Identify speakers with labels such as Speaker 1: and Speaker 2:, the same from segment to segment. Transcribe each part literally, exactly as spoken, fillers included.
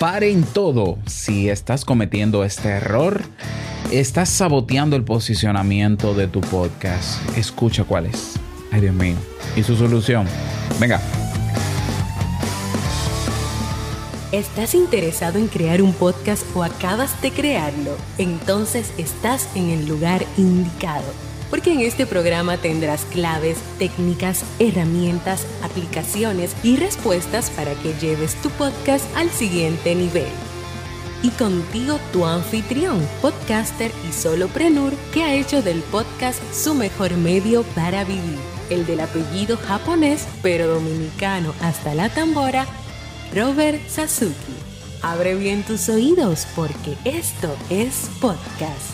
Speaker 1: Paren todo. Si estás cometiendo este error, estás saboteando el posicionamiento de tu podcast. Escucha cuál es. Ay, Dios mío. Y su solución. Venga.
Speaker 2: ¿Estás interesado en crear un podcast o acabas de crearlo? Entonces estás en el lugar indicado. Porque en este programa tendrás claves, técnicas, herramientas, aplicaciones y respuestas para que lleves tu podcast al siguiente nivel. Y contigo tu anfitrión, podcaster y solopreneur que ha hecho del podcast su mejor medio para vivir. El del apellido japonés, pero dominicano hasta la tambora, Robert Sasuki. Abre bien tus oídos porque esto es podcast.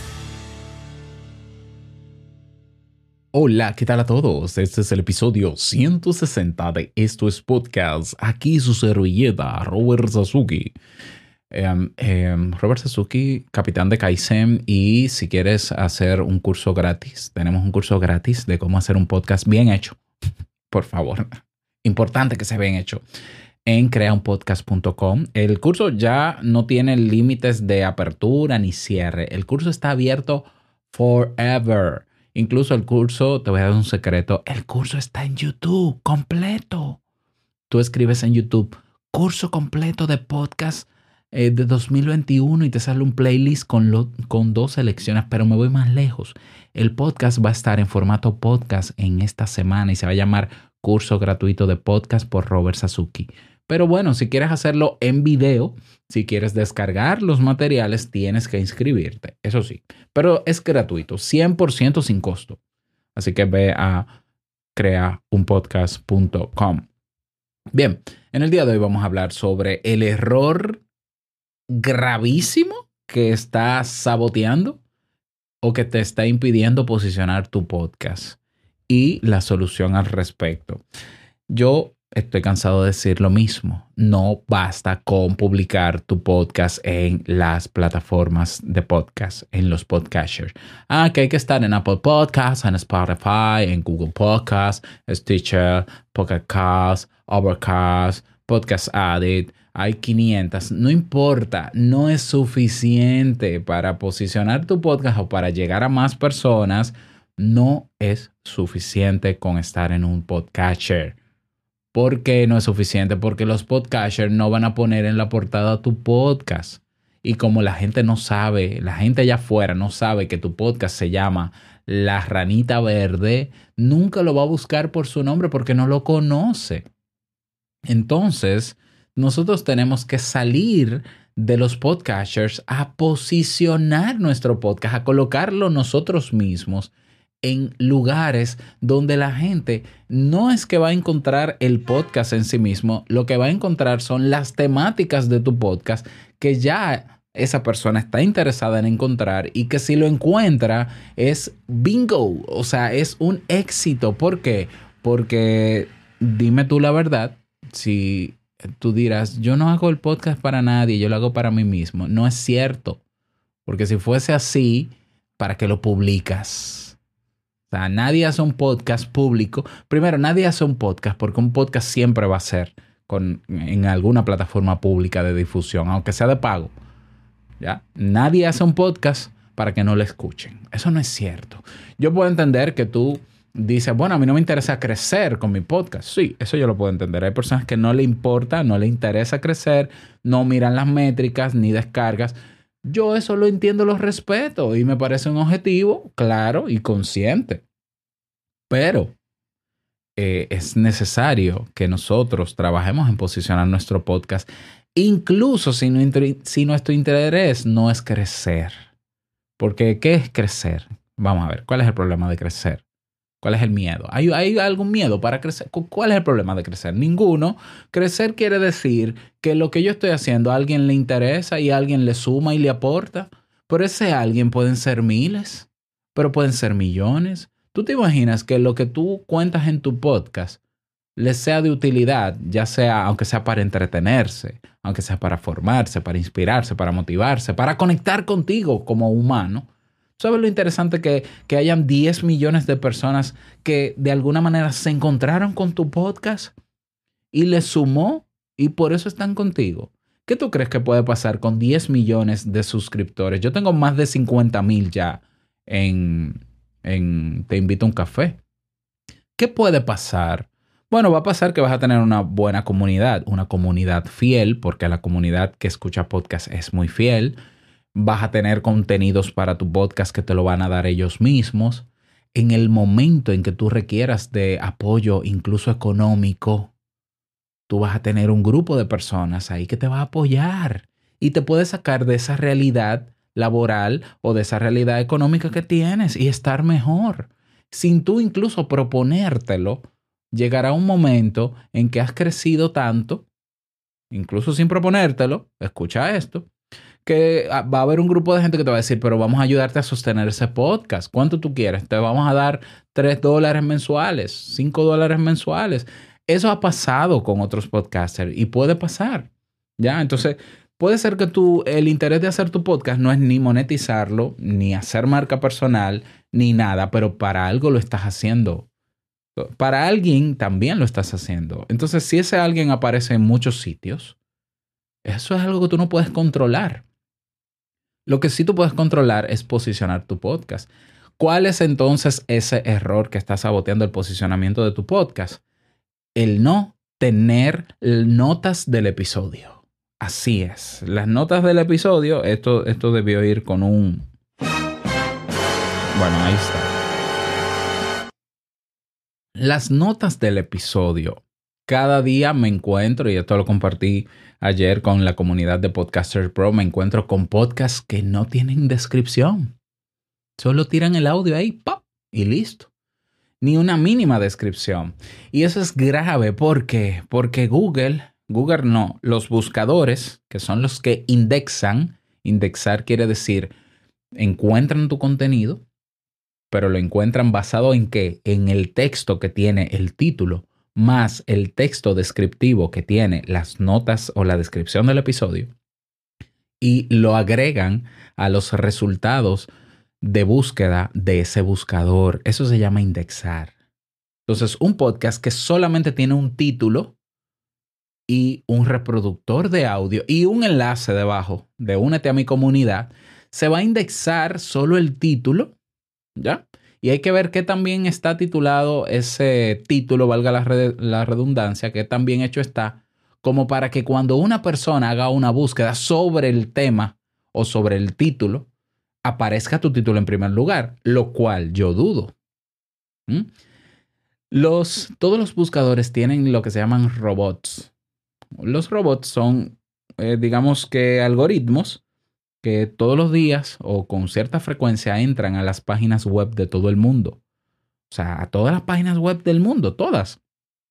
Speaker 1: Hola, ¿qué tal a todos? Este es el episodio ciento sesenta de Esto es Podcast. Aquí su servilleta, Robert Sasuki. Um, um, Robert Sasuki, capitán de Kaizen. Y si quieres hacer un curso gratis, tenemos un curso gratis de cómo hacer un podcast bien hecho. Por favor, importante que sea bien hecho. En crea un podcast punto com. El curso ya no tiene límites de apertura ni cierre. El curso está abierto forever. Incluso el curso, te voy a dar un secreto, el curso está en YouTube completo. Tú escribes en YouTube, curso completo de podcast eh, de dos mil veintiuno y te sale un playlist con, lo, con dos selecciones, pero me voy más lejos. El podcast va a estar en formato podcast en esta semana y se va a llamar Curso Gratuito de Podcast por Robert Sasuki. Pero bueno, si quieres hacerlo en video, si quieres descargar los materiales, tienes que inscribirte. Eso sí, pero es gratuito, cien por ciento sin costo. Así que ve a crea un podcast punto com. Bien, en el día de hoy vamos a hablar sobre el error gravísimo que está saboteando o que te está impidiendo posicionar tu podcast y la solución al respecto. Yo estoy cansado de decir lo mismo. No basta con publicar tu podcast en las plataformas de podcast, en los podcasters. Ah, que hay que estar en Apple Podcasts, en Spotify, en Google Podcasts, Stitcher, Pocket Casts, Overcast, Podcast Addict. Hay quinientas. No importa, no es suficiente para posicionar tu podcast o para llegar a más personas. No es suficiente con estar en un podcaster. ¿Por qué no es suficiente? Porque los podcasters no van a poner en la portada tu podcast. Y como la gente no sabe, la gente allá afuera no sabe que tu podcast se llama La Ranita Verde, nunca lo va a buscar por su nombre porque no lo conoce. Entonces, nosotros tenemos que salir de los podcasters a posicionar nuestro podcast, a colocarlo nosotros mismos en lugares donde la gente no es que va a encontrar el podcast en sí mismo, lo que va a encontrar son las temáticas de tu podcast que ya esa persona está interesada en encontrar y que si lo encuentra es bingo, o sea, es un éxito. ¿Por qué? Porque dime tú la verdad, si tú dirás, yo no hago el podcast para nadie, yo lo hago para mí mismo. No es cierto, porque si fuese así, ¿para qué lo publicas? O sea, nadie hace un podcast público. Primero, nadie hace un podcast porque un podcast siempre va a ser con, en alguna plataforma pública de difusión, aunque sea de pago. ¿Ya? Nadie hace un podcast para que no lo escuchen. Eso no es cierto. Yo puedo entender que tú dices, bueno, a mí no me interesa crecer con mi podcast. Sí, eso yo lo puedo entender. Hay personas que no le importa, no le interesa crecer, no miran las métricas ni descargas. Yo eso lo entiendo, lo respeto y me parece un objetivo claro y consciente. Pero eh, es necesario que nosotros trabajemos en posicionar nuestro podcast, incluso si, no, si nuestro interés no es crecer. Porque, ¿qué es crecer? Vamos a ver, ¿cuál es el problema de crecer? ¿Cuál es el miedo? ¿Hay, ¿Hay algún miedo para crecer? ¿Cuál es el problema de crecer? Ninguno. Crecer quiere decir que lo que yo estoy haciendo a alguien le interesa y a alguien le suma y le aporta. Pero ese alguien pueden ser miles, pero pueden ser millones. ¿Tú te imaginas que lo que tú cuentas en tu podcast les sea de utilidad, ya sea, aunque sea para entretenerse, aunque sea para formarse, para inspirarse, para motivarse, para conectar contigo como humano? ¿Sabes lo interesante que, que hayan diez millones de personas que de alguna manera se encontraron con tu podcast y les sumó y por eso están contigo? ¿Qué tú crees que puede pasar con diez millones de suscriptores? Yo tengo más de cincuenta mil ya en, en Te Invito a un Café. ¿Qué puede pasar? Bueno, va a pasar que vas a tener una buena comunidad, una comunidad fiel, porque la comunidad que escucha podcast es muy fiel. Vas a tener contenidos para tu podcast que te lo van a dar ellos mismos. En el momento en que tú requieras de apoyo, incluso económico, tú vas a tener un grupo de personas ahí que te va a apoyar y te puede sacar de esa realidad laboral o de esa realidad económica que tienes y estar mejor. Sin tú incluso proponértelo, llegará un momento en que has crecido tanto, incluso sin proponértelo, escucha esto, que va a haber un grupo de gente que te va a decir, pero vamos a ayudarte a sostener ese podcast. ¿Cuánto tú quieres? Te vamos a dar tres dólares mensuales, cinco dólares mensuales. Eso ha pasado con otros podcasters y puede pasar, ¿ya? Entonces, puede ser que tú, el interés de hacer tu podcast no es ni monetizarlo, ni hacer marca personal, ni nada, pero para algo lo estás haciendo. Para alguien también lo estás haciendo. Entonces, si ese alguien aparece en muchos sitios, eso es algo que tú no puedes controlar. Lo que sí tú puedes controlar es posicionar tu podcast. ¿Cuál es entonces ese error que está saboteando el posicionamiento de tu podcast? El no tener notas del episodio. Así es. Las notas del episodio, esto, esto debió ir con un... Bueno, ahí está. Las notas del episodio. Cada día me encuentro, y esto lo compartí ayer con la comunidad de Podcaster Pro, me encuentro con podcasts que no tienen descripción. Solo tiran el audio ahí, ¡pop! Y listo. Ni una mínima descripción. Y eso es grave. ¿Por qué? Porque Google, Google no, los buscadores, que son los que indexan, indexar quiere decir, encuentran tu contenido, pero lo encuentran basado en qué? En el texto que tiene el título, más el texto descriptivo que tiene las notas o la descripción del episodio, y lo agregan a los resultados de búsqueda de ese buscador. Eso se llama indexar. Entonces, un podcast que solamente tiene un título y un reproductor de audio y un enlace debajo de únete a mi comunidad, se va a indexar solo el título, ¿ya? Y hay que ver qué tan bien está titulado ese título, valga la, red, la redundancia, qué tan bien hecho está, como para que cuando una persona haga una búsqueda sobre el tema o sobre el título, aparezca tu título en primer lugar, lo cual yo dudo. ¿Mm? Los, todos los buscadores tienen lo que se llaman robots. Los robots son, eh, digamos que algoritmos que todos los días o con cierta frecuencia entran a las páginas web de todo el mundo. O sea, a todas las páginas web del mundo, todas.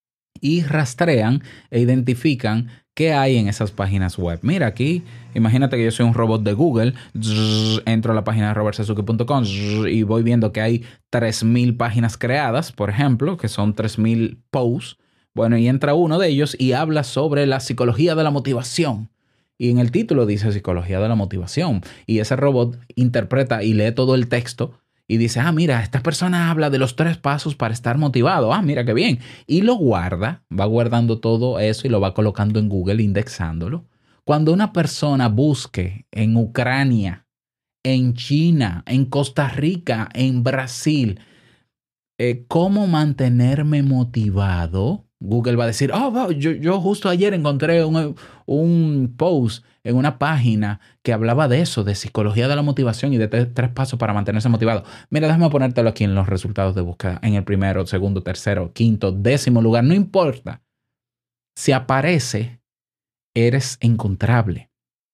Speaker 1: Y rastrean e identifican qué hay en esas páginas web. Mira aquí, imagínate que yo soy un robot de Google, zzz, entro a la página de robert sasuki punto com y voy viendo que hay tres mil páginas creadas, por ejemplo, que son tres mil posts. Bueno, y entra uno de ellos y habla sobre la psicología de la motivación. Y en el título dice psicología de la motivación. Y ese robot interpreta y lee todo el texto y dice, ah, mira, esta persona habla de los tres pasos para estar motivado. Ah, mira qué bien. Y lo guarda, va guardando todo eso y lo va colocando en Google, indexándolo. Cuando una persona busque en Ucrania, en China, en Costa Rica, en Brasil, eh, cómo mantenerme motivado, Google va a decir, oh, yo, yo justo ayer encontré un, un post en una página que hablaba de eso, de psicología de la motivación y de tres, tres pasos para mantenerse motivado. Mira, déjame ponértelo aquí en los resultados de búsqueda, en el primero, segundo, tercero, quinto, décimo lugar, no importa. Si aparece, eres encontrable.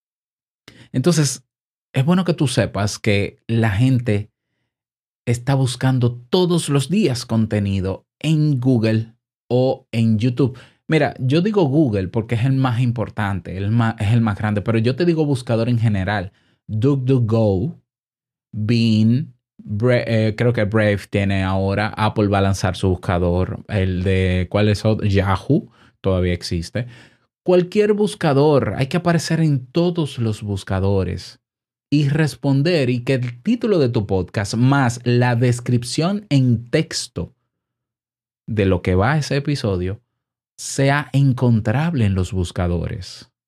Speaker 1: Entonces, es bueno que tú sepas que la gente está buscando todos los días contenido en Google o en YouTube. Mira, yo digo Google porque es el más importante, el más, es el más grande, pero yo te digo buscador en general. DuckDuckGo, Bing, Bra- eh, creo que Brave tiene ahora, Apple va a lanzar su buscador, el de, ¿cuál es otro? Yahoo, todavía existe. Cualquier buscador, hay que aparecer en todos los buscadores y responder y que el título de tu podcast más la descripción en texto de lo que va a ese episodio sea encontrable en los buscadores.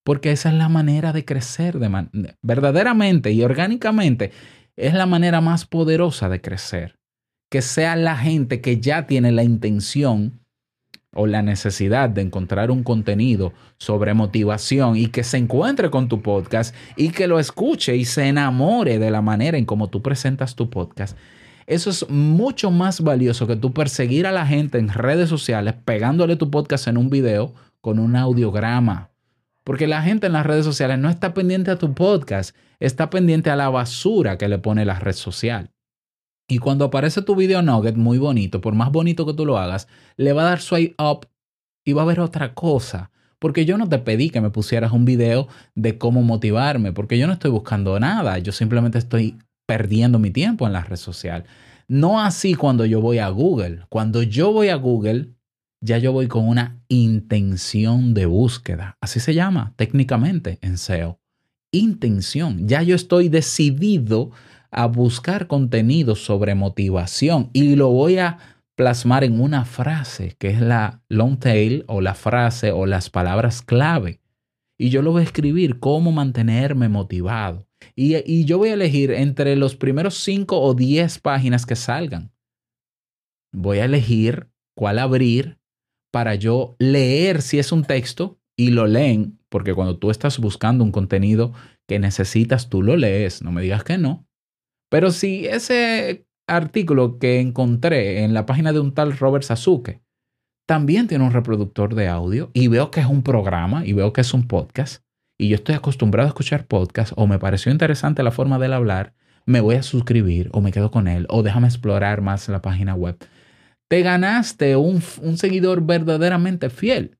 Speaker 1: porque esa es la manera de crecer de man- verdaderamente y orgánicamente. Es la manera más poderosa de crecer. Que sea la gente que ya tiene la intención o la necesidad de encontrar un contenido sobre motivación y que se encuentre con tu podcast y que lo escuche y se enamore de la manera en cómo tú presentas tu podcast. Eso es mucho más valioso que tú perseguir a la gente en redes sociales pegándole tu podcast en un video con un audiograma. Porque la gente en las redes sociales no está pendiente a tu podcast, está pendiente a la basura que le pone la red social. Y cuando aparece tu video nugget muy bonito, por más bonito que tú lo hagas, le va a dar swipe up y va a ver otra cosa. Porque yo no te pedí que me pusieras un video de cómo motivarme, porque yo no estoy buscando nada. Yo simplemente estoy perdiendo mi tiempo en la red social. No así cuando yo voy a Google. Cuando yo voy a Google, ya yo voy con una intención de búsqueda. Así se llama técnicamente en S E O. Intención. Ya yo estoy decidido a buscar contenido sobre motivación y lo voy a plasmar en una frase que es la long tail o la frase o las palabras clave. Y yo lo voy a escribir cómo mantenerme motivado. Y, y yo voy a elegir entre los primeros cinco o diez páginas que salgan. Voy a elegir cuál abrir para yo leer si es un texto y lo leen, porque cuando tú estás buscando un contenido que necesitas, tú lo lees. No me digas que no. Pero si ese artículo que encontré en la página de un tal Robert Sasuke también tiene un reproductor de audio y veo que es un programa y veo que es un podcast y yo estoy acostumbrado a escuchar podcast o me pareció interesante la forma de él hablar, me voy a suscribir o me quedo con él o déjame explorar más la página web. Te ganaste un, un seguidor verdaderamente fiel,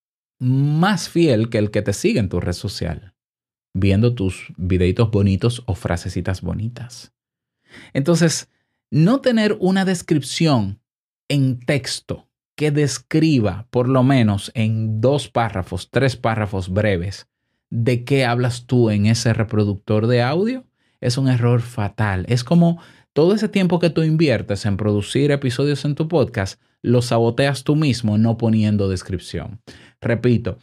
Speaker 1: más fiel que el que te sigue en tu red social, viendo tus videitos bonitos o frasecitas bonitas. Entonces, no tener una descripción en texto que describa por lo menos en dos párrafos, tres párrafos breves de qué hablas tú en ese reproductor de audio es un error fatal. Es como todo ese tiempo que tú inviertes en producir episodios en tu podcast, lo saboteas tú mismo no poniendo descripción. Repito,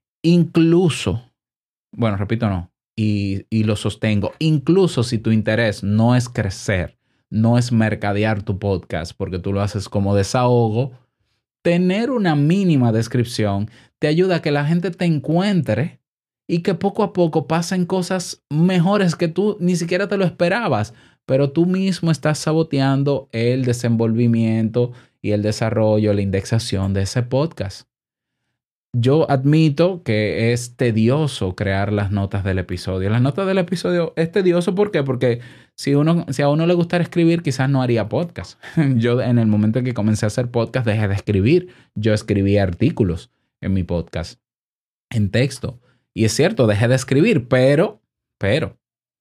Speaker 1: incluso, bueno, repito no. Y, y lo sostengo, incluso si tu interés no es crecer, no es mercadear tu podcast porque tú lo haces como desahogo, tener una mínima descripción te ayuda a que la gente te encuentre y que poco a poco pasen cosas mejores que tú ni siquiera te lo esperabas, pero tú mismo estás saboteando el desenvolvimiento y el desarrollo, la indexación de ese podcast. Yo admito que es tedioso crear las notas del episodio. Las notas del episodio es tedioso, ¿por qué? Porque si, uno, si a uno le gustara escribir, quizás no haría podcast. Yo en el momento en que comencé a hacer podcast dejé de escribir. Yo escribía artículos en mi podcast, en texto. Y es cierto, dejé de escribir, pero, pero,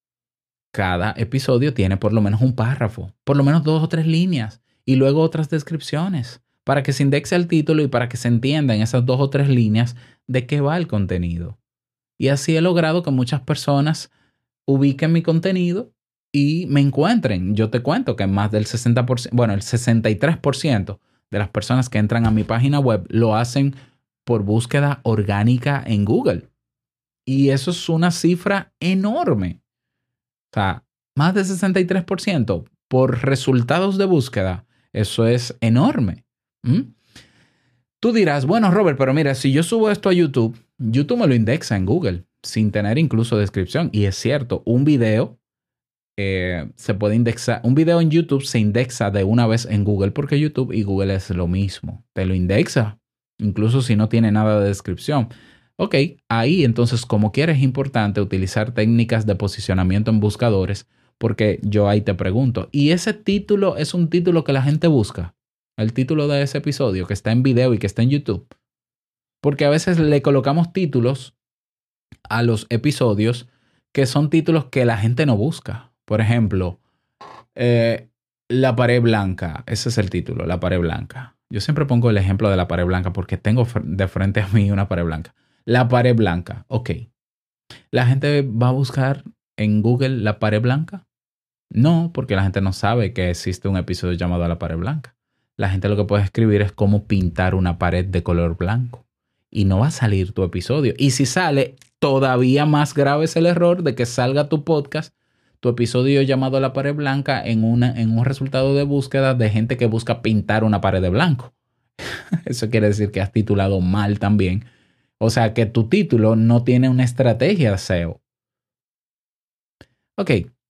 Speaker 1: cada episodio tiene por lo menos un párrafo, por lo menos dos o tres líneas y luego otras descripciones, para que se indexe el título y para que se entienda en esas dos o tres líneas de qué va el contenido. Y así he logrado que muchas personas ubiquen mi contenido y me encuentren. Yo te cuento que más del sesenta por ciento, bueno, el sesenta y tres por ciento de las personas que entran a mi página web lo hacen por búsqueda orgánica en Google. Y eso es una cifra enorme. O sea, más del sesenta y tres por ciento por resultados de búsqueda. Eso es enorme. ¿Mm? Tú dirás, bueno, Robert, pero mira, si yo subo esto a YouTube, YouTube me lo indexa en Google sin tener incluso descripción. Y es cierto, un video eh, se puede indexar. Un video en YouTube se indexa de una vez en Google porque YouTube y Google es lo mismo. Te lo indexa, incluso si no tiene nada de descripción. Ok, ahí entonces, como quieres, es importante utilizar técnicas de posicionamiento en buscadores, porque yo ahí te pregunto, ¿y ese título es un título que la gente busca? El título de ese episodio que está en video y que está en YouTube. Porque a veces le colocamos títulos a los episodios que son títulos que la gente no busca. Por ejemplo, eh, La pared blanca. Ese es el título, La pared blanca. Yo siempre pongo el ejemplo de la pared blanca porque tengo de frente a mí una pared blanca. La pared blanca. Ok. ¿La gente va a buscar en Google la pared blanca? No, porque la gente no sabe que existe un episodio llamado La pared blanca. La gente lo que puede escribir es cómo pintar una pared de color blanco. Y no va a salir tu episodio. Y si sale, todavía más grave es el error de que salga tu podcast, tu episodio llamado La Pared Blanca, en, una, en un resultado de búsqueda de gente que busca pintar una pared de blanco. Eso quiere decir que has titulado mal también. O sea, que tu título no tiene una estrategia de S E O. Ok,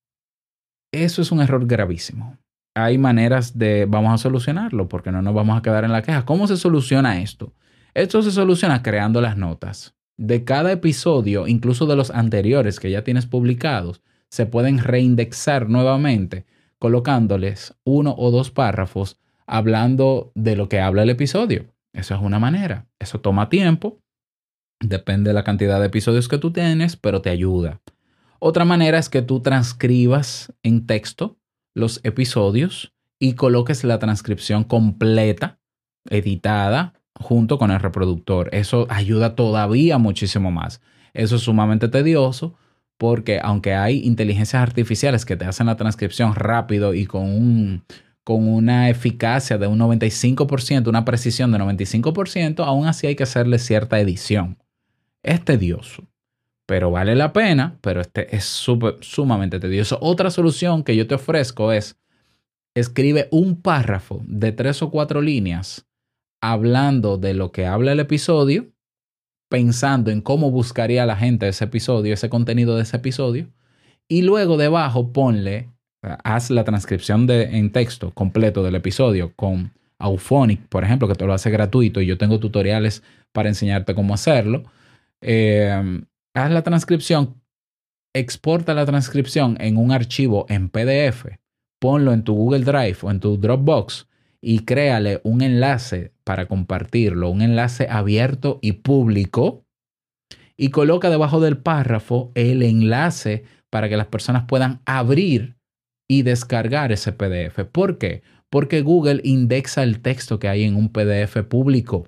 Speaker 1: eso es un error gravísimo. Hay maneras de, vamos a solucionarlo, porque no nos vamos a quedar en la queja. ¿Cómo se soluciona esto? Esto se soluciona creando las notas. De cada episodio, incluso de los anteriores que ya tienes publicados, se pueden reindexar nuevamente, colocándoles uno o dos párrafos hablando de lo que habla el episodio. Eso es una manera. Eso toma tiempo. Depende de la cantidad de episodios que tú tienes, pero te ayuda. Otra manera es que tú transcribas en texto los episodios y coloques la transcripción completa, editada, junto con el reproductor. Eso ayuda todavía muchísimo más. Eso es sumamente tedioso porque aunque hay inteligencias artificiales que te hacen la transcripción rápido y con, un, con una eficacia de un noventa y cinco por ciento, una precisión de noventa y cinco por ciento, aún así hay que hacerle cierta edición. Es tedioso, pero vale la pena, pero este es super, sumamente tedioso. Otra solución que yo te ofrezco es, escribe un párrafo de tres o cuatro líneas hablando de lo que habla el episodio, pensando en cómo buscaría la gente ese episodio, ese contenido de ese episodio, y luego debajo ponle, haz la transcripción de, en texto completo del episodio con Auphonic, por ejemplo, que te lo hace gratuito y yo tengo tutoriales para enseñarte cómo hacerlo. Eh, haz la transcripción, exporta la transcripción en un archivo en P D F, ponlo en tu Google Drive o en tu Dropbox y créale un enlace para compartirlo, un enlace abierto y público, y coloca debajo del párrafo el enlace para que las personas puedan abrir y descargar ese P D F. ¿Por qué? Porque Google indexa el texto que hay en un P D F público.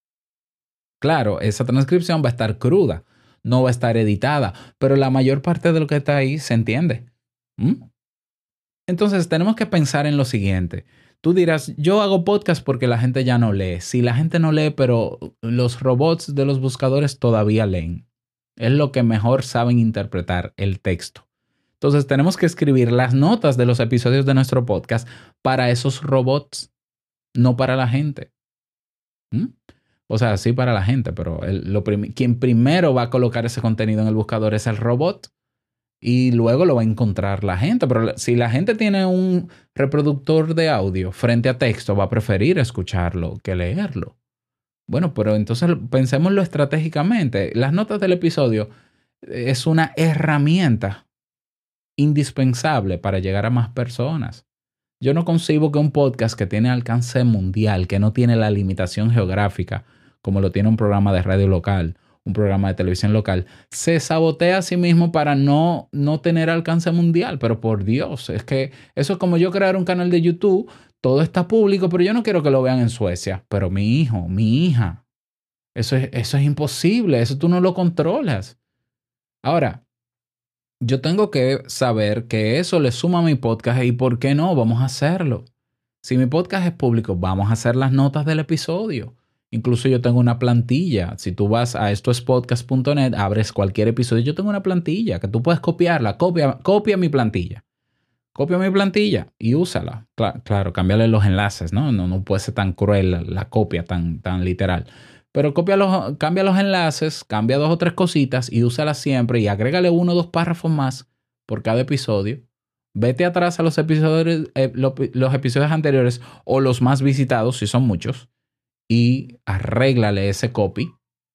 Speaker 1: Claro, esa transcripción va a estar cruda, no va a estar editada, pero la mayor parte de lo que está ahí se entiende. ¿Mm? Entonces tenemos que pensar en lo siguiente. Tú dirás, yo hago podcast porque la gente ya no lee. Sí, la gente no lee, pero los robots de los buscadores todavía leen. Es lo que mejor saben interpretar el texto. Entonces tenemos que escribir las notas de los episodios de nuestro podcast para esos robots, no para la gente. ¿Mm? O sea, sí para la gente, pero el, lo prim- quien primero va a colocar ese contenido en el buscador es el robot y luego lo va a encontrar la gente. Pero si la gente tiene un reproductor de audio frente a texto, va a preferir escucharlo que leerlo. Bueno, pero entonces pensémoslo estratégicamente. Las notas del episodio es una herramienta indispensable para llegar a más personas. Yo no concibo que un podcast que tiene alcance mundial, que no tiene la limitación geográfica, como lo tiene un programa de radio local, un programa de televisión local, se sabotea a sí mismo para no, no tener alcance mundial. Pero por Dios, es que eso es como yo crear un canal de YouTube, todo está público, pero yo no quiero que lo vean en Suecia. Pero mi hijo, mi hija, eso es, eso es imposible, eso tú no lo controlas. Ahora, yo tengo que saber que eso le suma a mi podcast y por qué no, vamos a hacerlo. Si mi podcast es público, vamos a hacer las notas del episodio. Incluso yo tengo una plantilla. Si tú vas a esto es podcast punto net, abres cualquier episodio, yo tengo una plantilla que tú puedes copiarla. Copia, copia mi plantilla. Copia mi plantilla y úsala. Claro, claro, cámbiale los enlaces, ¿no? No, no puede ser tan cruel la, la copia, tan, tan literal. Pero copia los, cambia los enlaces, cambia dos o tres cositas y úsala siempre y agrégale uno o dos párrafos más por cada episodio. Vete atrás a los episodios, eh, los, los episodios anteriores o los más visitados, si son muchos, y arréglale ese copy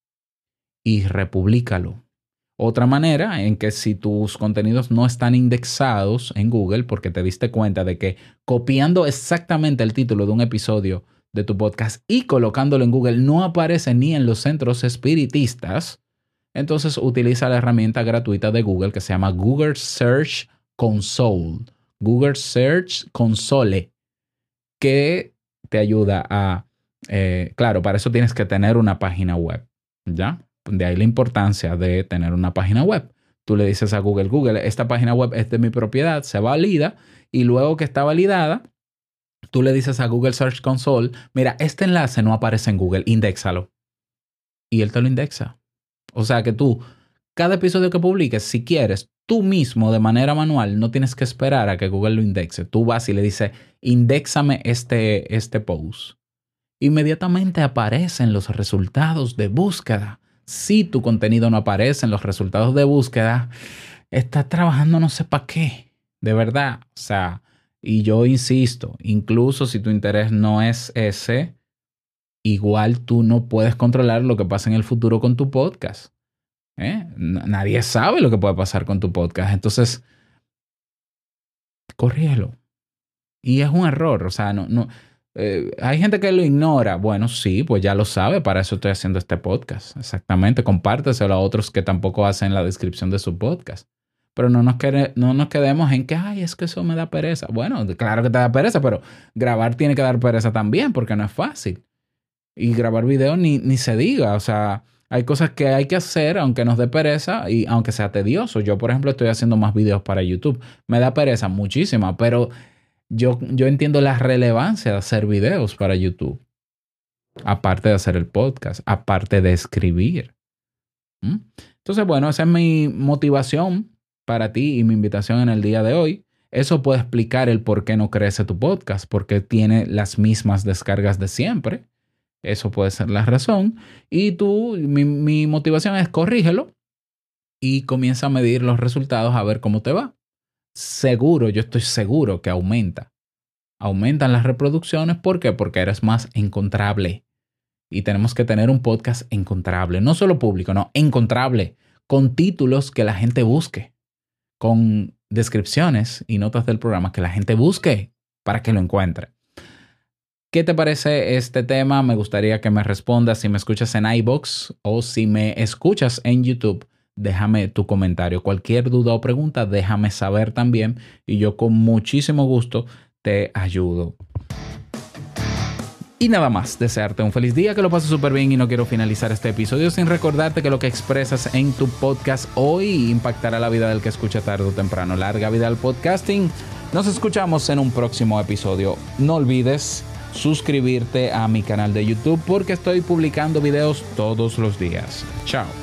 Speaker 1: y repúblicalo. Otra manera en que si tus contenidos no están indexados en Google porque te diste cuenta de que copiando exactamente el título de un episodio de tu podcast y colocándolo en Google no aparece ni en los centros espiritistas, entonces utiliza la herramienta gratuita de Google que se llama Google Search Console. Google Search Console, que te ayuda a... Eh, claro, para eso tienes que tener una página web, ¿ya? De ahí la importancia de tener una página web. Tú le dices a Google, Google, esta página web es de mi propiedad, se valida y luego que está validada, tú le dices a Google Search Console, mira, este enlace no aparece en Google, indéxalo. Y él te lo indexa. O sea que tú cada episodio que publiques, si quieres, tú mismo de manera manual, no tienes que esperar a que Google lo indexe. Tú vas y le dices, indéxame este, este post. Inmediatamente aparecen los resultados de búsqueda. Si tu contenido no aparece en los resultados de búsqueda, estás trabajando no sé para qué. De verdad. O sea, y yo insisto, incluso si tu interés no es ese, igual tú no puedes controlar lo que pasa en el futuro con tu podcast. ¿Eh? Nadie sabe lo que puede pasar con tu podcast. Entonces, corrígelo. Y es un error. O sea, no, no, eh, hay gente que lo ignora. Bueno, sí, pues ya lo sabe. Para eso estoy haciendo este podcast. Exactamente. Compárteselo a otros que tampoco hacen la descripción de su podcast. Pero no nos, quede, no nos quedemos en que, ay, es que eso me da pereza. Bueno, claro que te da pereza, pero grabar tiene que dar pereza también porque no es fácil. Y grabar video ni, ni se diga. O sea, hay cosas que hay que hacer aunque nos dé pereza y aunque sea tedioso. Yo, por ejemplo, estoy haciendo más videos para YouTube. Me da pereza muchísima, pero yo, yo entiendo la relevancia de hacer videos para YouTube. Aparte de hacer el podcast, aparte de escribir. ¿Mm? Entonces, bueno, esa es mi motivación para ti y mi invitación en el día de hoy. Eso puede explicar el por qué no crece tu podcast, porque tiene las mismas descargas de siempre. Eso puede ser la razón. Y tú, mi, mi motivación es corrígelo y comienza a medir los resultados a ver cómo te va. Seguro, yo estoy seguro que aumenta. Aumentan las reproducciones. ¿Por qué? Porque eres más encontrable. Y tenemos que tener un podcast encontrable. No solo público, no, encontrable. Con títulos que la gente busque. Con descripciones y notas del programa que la gente busque para que lo encuentre. ¿Qué te parece este tema? Me gustaría que me respondas si me escuchas en iVoox o si me escuchas en YouTube. Déjame tu comentario. Cualquier duda o pregunta, déjame saber también y yo con muchísimo gusto te ayudo. Y nada más, desearte un feliz día, que lo pases súper bien y no quiero finalizar este episodio sin recordarte que lo que expresas en tu podcast hoy impactará la vida del que escucha tarde o temprano. Larga vida al podcasting. Nos escuchamos en un próximo episodio. No olvides suscribirte a mi canal de YouTube porque estoy publicando videos todos los días. Chao.